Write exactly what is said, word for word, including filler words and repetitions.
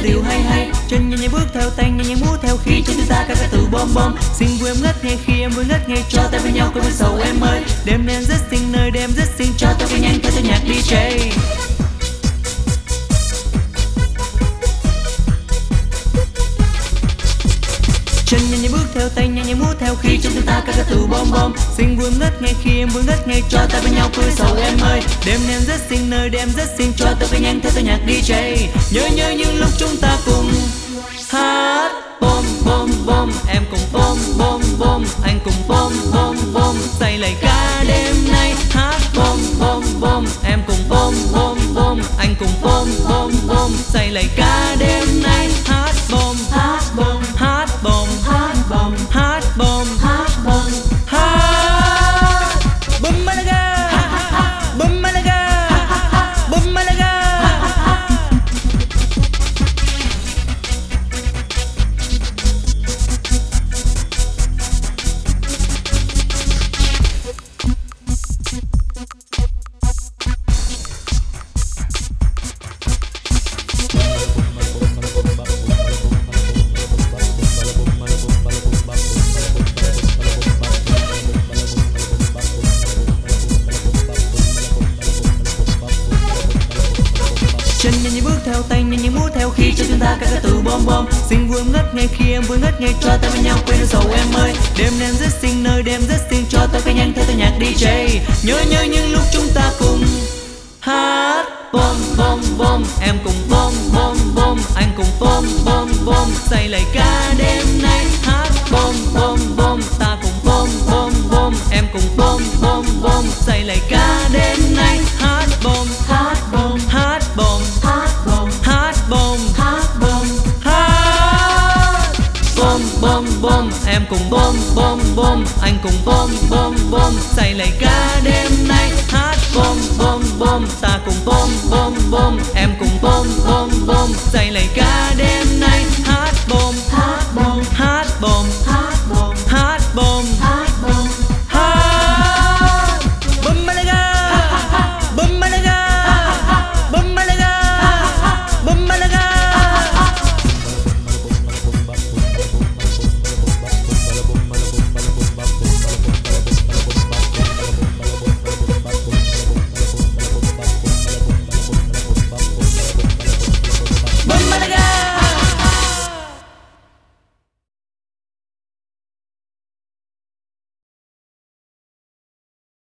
điều hay hay. Chân nhanh nhanh bước theo tay nhanh nhanh múa theo khi trong chúng ta ca ca từ bom bom. Xin vui em ngất ngây khi em vui ngất ngây cho tay với nhau quên buồn sầu em ơi. Đêm đêm rất xinh nơi đêm rất xinh cho tôi quay nhanh theo tôi nhạc đi jay. Chân nhanh nhanh bước theo tay nhanh nhanh múa theo khi trong chúng ta ca ca từ bom bom. Xinh vui em ngất ngây khi em vui ngất ngây cho tay với nhau quên sầu em ơi. Đêm đêm rất xinh nơi đêm rất xinh cho tôi quay nhanh theo tôi nhạc đi jay. Nhớ nhớ những lúc chúng ta cùng hát bom bom bom, em cùng bom bom bom, anh cùng bom bom bom, say lời ca đêm nay. Hát bom bom bom, em cùng bom bom bom, anh cùng bom bom bom, say lời ca đêm nay. Hát bom hát bom hát bom hát bom hát bom hát bom hát bom Malaga bom Malaga bom Malaga. Chân nhanh nhanh bước theo tay nhanh nhanh múa theo khi cho chúng ta ca ca từ bom bom. Xinh vui em ngất ngây khi em vui ngất ngây cho tay với nhau quên đi sầu em ơi. Đêm đêm rất xinh nơi đêm rất xinh cho tôi ca nhanh theo tôi nhạc đi jay. Nhớ nhớ những lúc chúng ta cùng hát bom bom bom, em cùng bom bom bom, anh cùng bom bom bom, say lời ca đêm nay. Hát bom bom bom, ta cùng bom bom bom, em cùng bom bom bom, say lời ca đêm nay. Hát bom hát bom hát bom hát bom hát bom hát bom hát bom bom bom, em cùng bom bom bom, anh cùng bom bom bom, say lời ca đêm nay. Hát bom bom bom, ta cùng bom bom bom, em cùng bom bom bom, say lời ca đêm nay. Hát bom hát bom hát bom